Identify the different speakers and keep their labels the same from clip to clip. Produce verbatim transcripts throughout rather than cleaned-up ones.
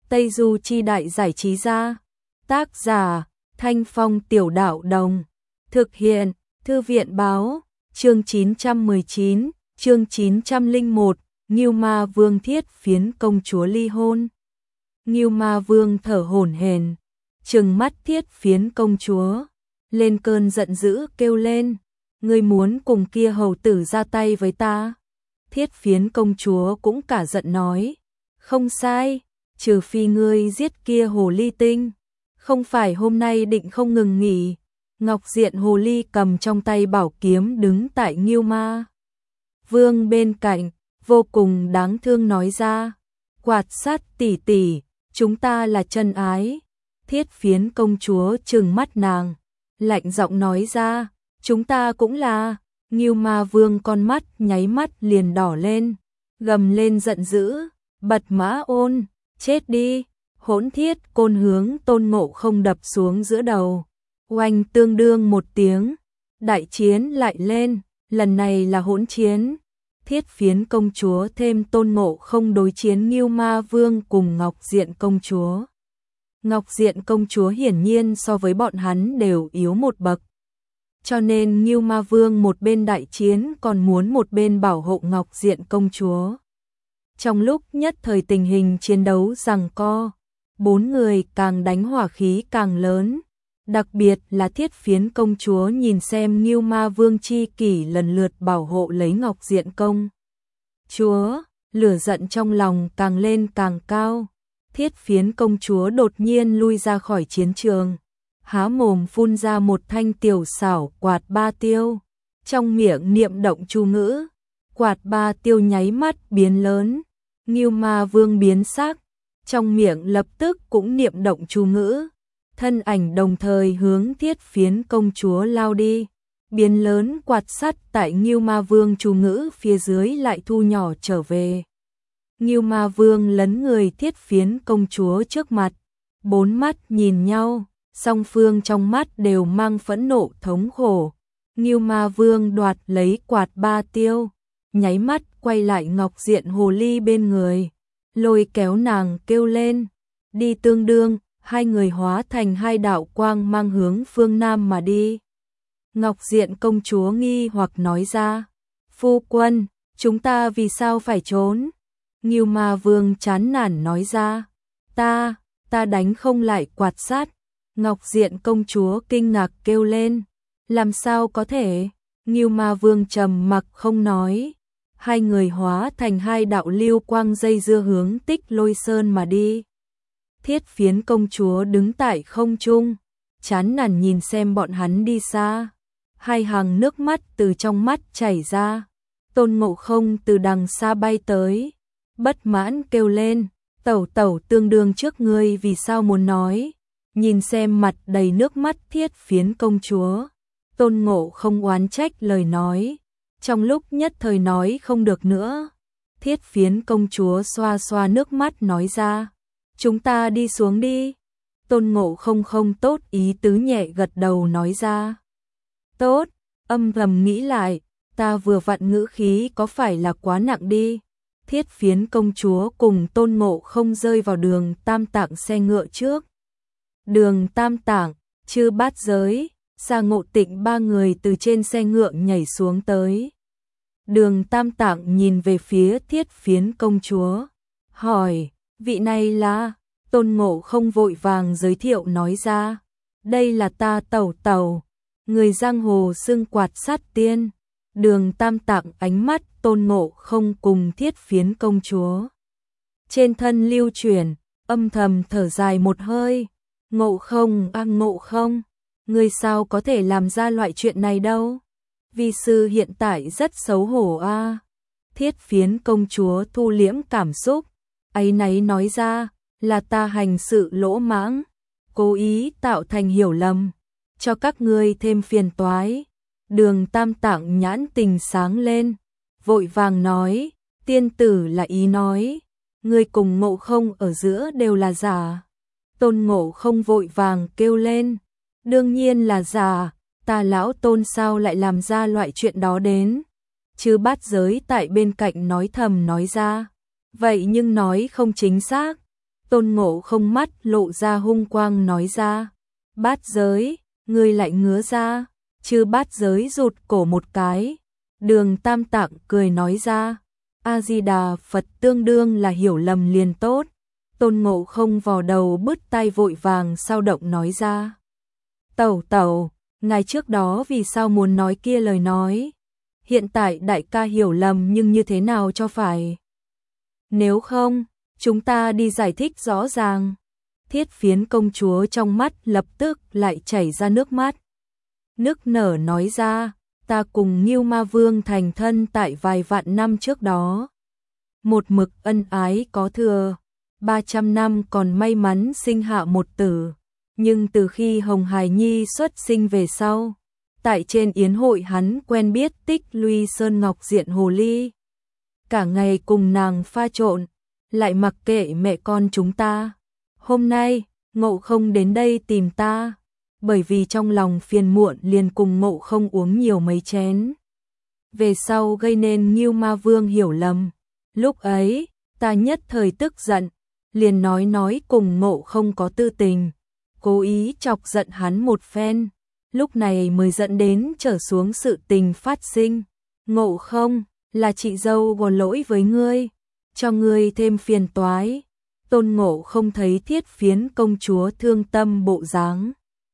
Speaker 1: Tây Du Chi Đại Giải Trí Gia. Tác giả Thanh Phong Tiểu Đạo Đồng. Thực hiện Thư viện Báo. Chương chín trăm mười chín, chương chín trăm lẻ một, Ngưu Ma Vương thiết phiến công chúa ly hôn. Ngưu Ma Vương thở hổn hển, trừng mắt thiết phiến công chúa, lên cơn giận dữ kêu lên, ngươi muốn cùng kia hầu tử ra tay với ta? Thiết phiến công chúa cũng cả giận nói, không sai, trừ phi ngươi giết kia hồ ly tinh, không phải hôm nay định không ngừng nghỉ. Ngọc Diện hồ ly cầm trong tay bảo kiếm đứng tại Ngưu Ma Vương bên cạnh, vô cùng đáng thương nói ra, quạt sát tỷ tỷ, chúng ta là chân ái. Thiết phiến công chúa trừng mắt nàng, lạnh giọng nói ra, chúng ta cũng là. Ngưu Ma Vương con mắt nháy mắt liền đỏ lên, gầm lên giận dữ, bật mã ôn, chết đi. Hỗn thiết côn hướng Tôn Ngộ Không đập xuống giữa đầu. Oanh tương đương một tiếng, đại chiến lại lên, lần này là hỗn chiến. Thiết phiến công chúa thêm Tôn Ngộ Không đối chiến Ngưu Ma Vương cùng Ngọc Diện công chúa. Ngọc Diện công chúa hiển nhiên so với bọn hắn đều yếu một bậc. Cho nên Ngưu Ma Vương một bên đại chiến còn muốn một bên bảo hộ Ngọc Diện công chúa. Trong lúc nhất thời tình hình chiến đấu giằng co, bốn người càng đánh hỏa khí càng lớn. Đặc biệt là thiết phiến công chúa nhìn xem Ngưu Ma Vương chi kỷ lần lượt bảo hộ lấy Ngọc Diện công chúa, lửa giận trong lòng càng lên càng cao. Thiết phiến công chúa đột nhiên lui ra khỏi chiến trường, há mồm phun ra một thanh tiểu xảo quạt ba tiêu, trong miệng niệm động chú ngữ, quạt ba tiêu nháy mắt biến lớn. Ngưu Ma Vương biến sắc, trong miệng lập tức cũng niệm động chú ngữ, thân ảnh đồng thời hướng thiết phiến công chúa lao đi, biến lớn quạt sắt tại Ngưu Ma Vương chú ngữ phía dưới lại thu nhỏ trở về. Ngưu Ma Vương lấn người thiết phiến công chúa trước mặt, bốn mắt nhìn nhau, song phương trong mắt đều mang phẫn nộ thống khổ. Ngưu Ma Vương đoạt lấy quạt ba tiêu, nháy mắt quay lại Ngọc Diện hồ ly bên người, lôi kéo nàng kêu lên, đi tương đương. Hai người hóa thành hai đạo quang mang hướng phương Nam mà đi. Ngọc Diện công chúa nghi hoặc nói ra, phu quân, chúng ta vì sao phải trốn? Ngưu Ma Vương chán nản nói ra, ta, ta đánh không lại quạt sát. Ngọc Diện công chúa kinh ngạc kêu lên, làm sao có thể? Ngưu Ma Vương trầm mặc không nói. Hai người hóa thành hai đạo lưu quang dây dưa hướng Tích Lôi Sơn mà đi. Thiết phiến công chúa đứng tại không trung, chán nản nhìn xem bọn hắn đi xa. Hai hàng nước mắt từ trong mắt chảy ra. Tôn Ngộ Không từ đằng xa bay tới, bất mãn kêu lên, tẩu tẩu tương đương trước ngươi vì sao muốn nói. Nhìn xem mặt đầy nước mắt thiết phiến công chúa, Tôn Ngộ Không oán trách lời nói, trong lúc nhất thời nói không được nữa. Thiết phiến công chúa xoa xoa nước mắt nói ra, chúng ta đi xuống đi. Tôn Ngộ Không không tốt ý tứ nhẹ gật đầu nói ra, tốt. Âm thầm nghĩ lại, ta vừa vặn ngữ khí có phải là quá nặng đi. Thiết phiến công chúa cùng Tôn Ngộ Không rơi vào đường Tam Tạng xe ngựa trước. Đường Tam Tạng, Chư Bát Giới, Sa Ngộ Tịnh ba người từ trên xe ngựa nhảy xuống tới. Đường Tam Tạng nhìn về phía thiết phiến công chúa, hỏi, vị này là? Tôn Ngộ Không vội vàng giới thiệu nói ra, đây là ta tẩu tẩu, người giang hồ xưng quạt sát tiên. Đường Tam Tạng ánh mắt Tôn Ngộ Không cùng thiết phiến công chúa trên thân lưu chuyển, âm thầm thở dài một hơi. Ngộ Không à Ngộ Không, người sao có thể làm ra loại chuyện này đâu? Vi sư hiện tại rất xấu hổ a. À. Thiết phiến công chúa thu liễm cảm xúc, áy náy nói ra, là ta hành sự lỗ mãng, cố ý tạo thành hiểu lầm, cho các ngươi thêm phiền toái. Đường Tam Tạng nhãn tình sáng lên, vội vàng nói, tiên tử là ý nói, ngươi cùng Ngộ Không ở giữa đều là giả. Tôn Ngộ Không vội vàng kêu lên, đương nhiên là giả, ta lão Tôn sao lại làm ra loại chuyện đó đến. Chư Bát Giới tại bên cạnh nói thầm nói ra, vậy nhưng nói không chính xác. Tôn Ngộ Không mắt lộ ra hung quang nói ra, Bát Giới, ngươi lại ngứa ra, chư Bát Giới rụt cổ một cái. Đường Tam Tạng cười nói ra, A-di-đà Phật, tương đương là hiểu lầm liền tốt. Tôn Ngộ Không vò đầu bứt tai vội vàng sao động nói ra, Tẩu tẩu, ngài trước đó vì sao muốn nói kia lời nói? Hiện tại đại ca hiểu lầm nhưng như thế nào cho phải? Nếu không, chúng ta đi giải thích rõ ràng. Thiết Phiến công chúa trong mắt lập tức lại chảy ra nước mắt. Nức nở nói ra, ta cùng Ngưu Ma Vương thành thân tại vài vạn năm trước đó. Một mực ân ái có thừa, ba trăm năm còn may mắn sinh hạ một tử. Nhưng từ khi Hồng Hải Nhi xuất sinh về sau, tại trên yến hội hắn quen biết Tích Luy Sơn Ngọc Diện Hồ Ly. Cả ngày cùng nàng pha trộn, lại mặc kệ mẹ con chúng ta. Hôm nay, Ngộ Không đến đây tìm ta, bởi vì trong lòng phiền muộn liền cùng Ngộ Không uống nhiều mấy chén. Về sau gây nên Ngưu Ma Vương hiểu lầm. Lúc ấy, ta nhất thời tức giận, liền nói nói cùng Ngộ Không có tư tình, cố ý chọc giận hắn một phen. Lúc này mới dẫn đến trở xuống sự tình phát sinh. Ngộ Không, là chị dâu gò lỗi với ngươi, cho ngươi thêm phiền toái. Tôn Ngộ Không thấy Thiết Phiến công chúa thương tâm bộ dáng,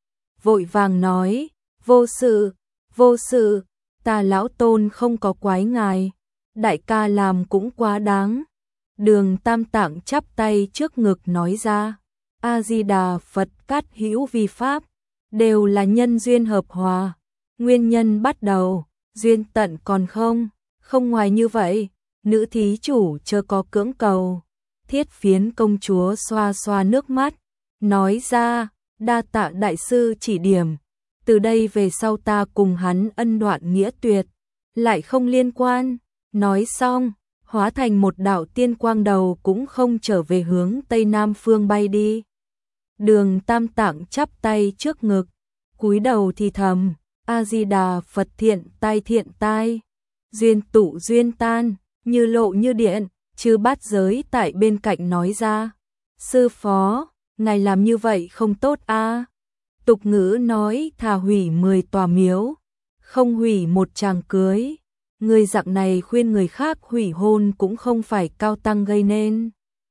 Speaker 1: vội vàng nói, vô sự, vô sự, ta lão Tôn không có quái ngài, đại ca làm cũng quá đáng. Đường Tam Tạng chắp tay trước ngực nói ra, A-di-đà Phật, cát hữu vi pháp, đều là nhân duyên hợp hòa, nguyên nhân bắt đầu, duyên tận còn không, không ngoài như vậy, nữ thí chủ chớ có cưỡng cầu. Thiết Phiến công chúa xoa xoa nước mắt, nói ra, đa tạ đại sư chỉ điểm, từ đây về sau ta cùng hắn ân đoạn nghĩa tuyệt, lại không liên quan. Nói xong, hóa thành một đạo tiên quang đầu cũng không trở về hướng Tây Nam phương bay đi. Đường Tam Tạng chắp tay trước ngực, cúi đầu thì thầm, A-di-đà Phật, thiện tai thiện tai, duyên tụ duyên tan, như lộ như điện. Chư Bát Giới tại bên cạnh nói ra, sư phó, ngài làm như vậy không tốt a. Tục ngữ nói thà hủy mười tòa miếu, không hủy một tràng cưới. Người dạng này khuyên người khác hủy hôn cũng không phải cao tăng gây nên.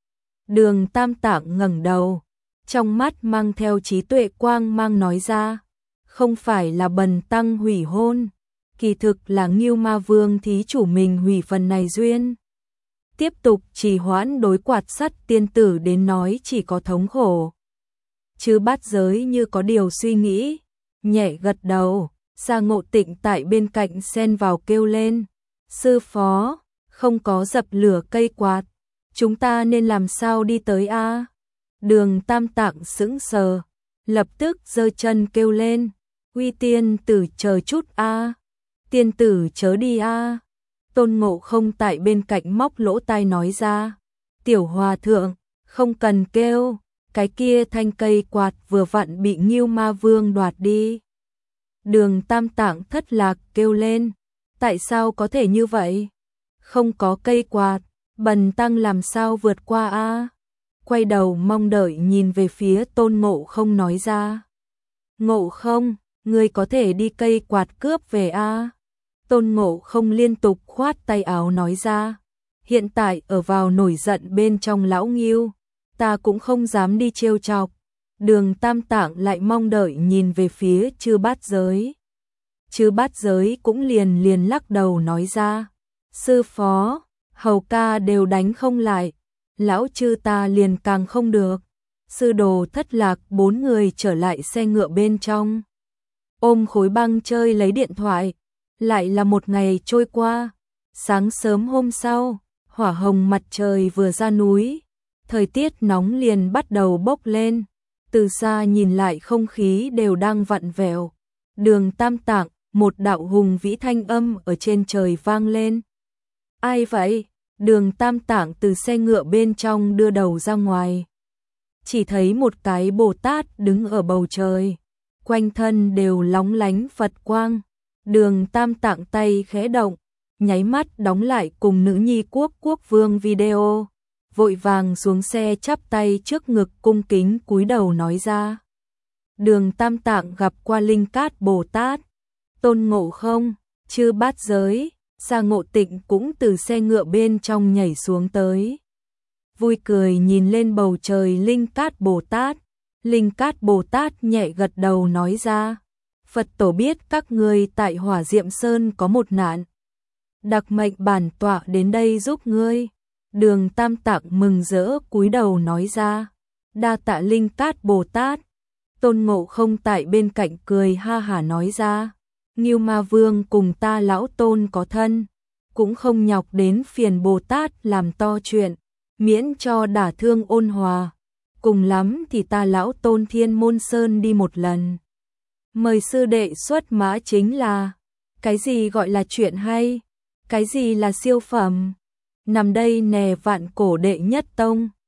Speaker 1: Đường Tam Tạng ngẩng đầu, trong mắt mang theo trí tuệ quang mang nói ra, không phải là bần tăng hủy hôn, kỳ thực là Ngưu Ma Vương thí chủ mình hủy phần này duyên. Tiếp tục trì hoãn đối quạt sắt tiên tử đến nói chỉ có thống khổ. Chư Bát Giới như có điều suy nghĩ, nhẹ gật đầu. Sa Ngộ Tịnh tại bên cạnh xen vào kêu lên, sư phó, không có dập lửa cây quạt, chúng ta nên làm sao đi tới a? Đường Tam Tạng sững sờ, lập tức giơ chân kêu lên, uy tiên tử chờ chút a, tiên tử chớ đi a. Tôn Ngộ Không tại bên cạnh móc lỗ tai nói ra, tiểu hòa thượng, không cần kêu, cái kia thanh cây quạt vừa vặn bị Ngưu Ma Vương đoạt đi. Đường Tam Tạng thất lạc kêu lên, tại sao có thể như vậy? Không có cây quạt, bần tăng làm sao vượt qua a? Quay đầu mong đợi nhìn về phía Tôn Ngộ Không nói ra, Ngộ Không, ngươi có thể đi cây quạt cướp về a? Tôn Ngộ Không liên tục khoát tay áo nói ra, hiện tại ở vào nổi giận bên trong lão Ngưu, ta cũng không dám đi trêu chọc. Đường Tam Tạng lại mong đợi nhìn về phía Chư Bát Giới. Chư Bát Giới cũng liền liền lắc đầu nói ra, sư phó, hầu ca đều đánh không lại, lão chư ta liền càng không được. Sư đồ thất lạc bốn người trở lại xe ngựa bên trong, ôm khối băng chơi lấy điện thoại. Lại là một ngày trôi qua, sáng sớm hôm sau, hỏa hồng mặt trời vừa ra núi, thời tiết nóng liền bắt đầu bốc lên, từ xa nhìn lại không khí đều đang vặn vẹo. Đường Tam Tạng, một đạo hùng vĩ thanh âm ở trên trời vang lên. Ai vậy? Đường Tam Tạng từ xe ngựa bên trong đưa đầu ra ngoài, chỉ thấy một cái Bồ Tát đứng ở bầu trời, quanh thân đều lóng lánh Phật quang. Đường Tam Tạng tay khẽ động, nháy mắt đóng lại cùng nữ nhi quốc quốc vương video. vội vàng xuống xe chắp tay trước ngực cung kính cúi đầu nói ra. Đường Tam Tạng gặp qua Linh Cát Bồ Tát, Tôn Ngộ Không, chư bát giới, Sa Ngộ Tịnh cũng từ xe ngựa bên trong nhảy xuống tới. Vui cười nhìn lên bầu trời Linh Cát Bồ Tát, Linh Cát Bồ Tát nhẹ gật đầu nói ra. Phật tổ biết các ngươi tại Hỏa Diệm Sơn có một nạn, đặc mệnh bản tọa đến đây giúp ngươi. Đường Tam Tạng mừng rỡ cúi đầu nói ra. Đa tạ Linh Cát Bồ Tát. Tôn Ngộ Không tại bên cạnh cười ha hả nói ra. Ngưu Ma Vương cùng ta lão Tôn có thân, cũng không nhọc đến phiền Bồ Tát làm to chuyện, miễn cho đả thương ôn hòa. Cùng lắm thì ta lão Tôn Thiên Môn Sơn đi một lần. Mời sư đệ xuất mã chính là. Cái gì gọi là chuyện hay? Cái gì là siêu phẩm? Nằm đây nè vạn cổ đệ nhất tông.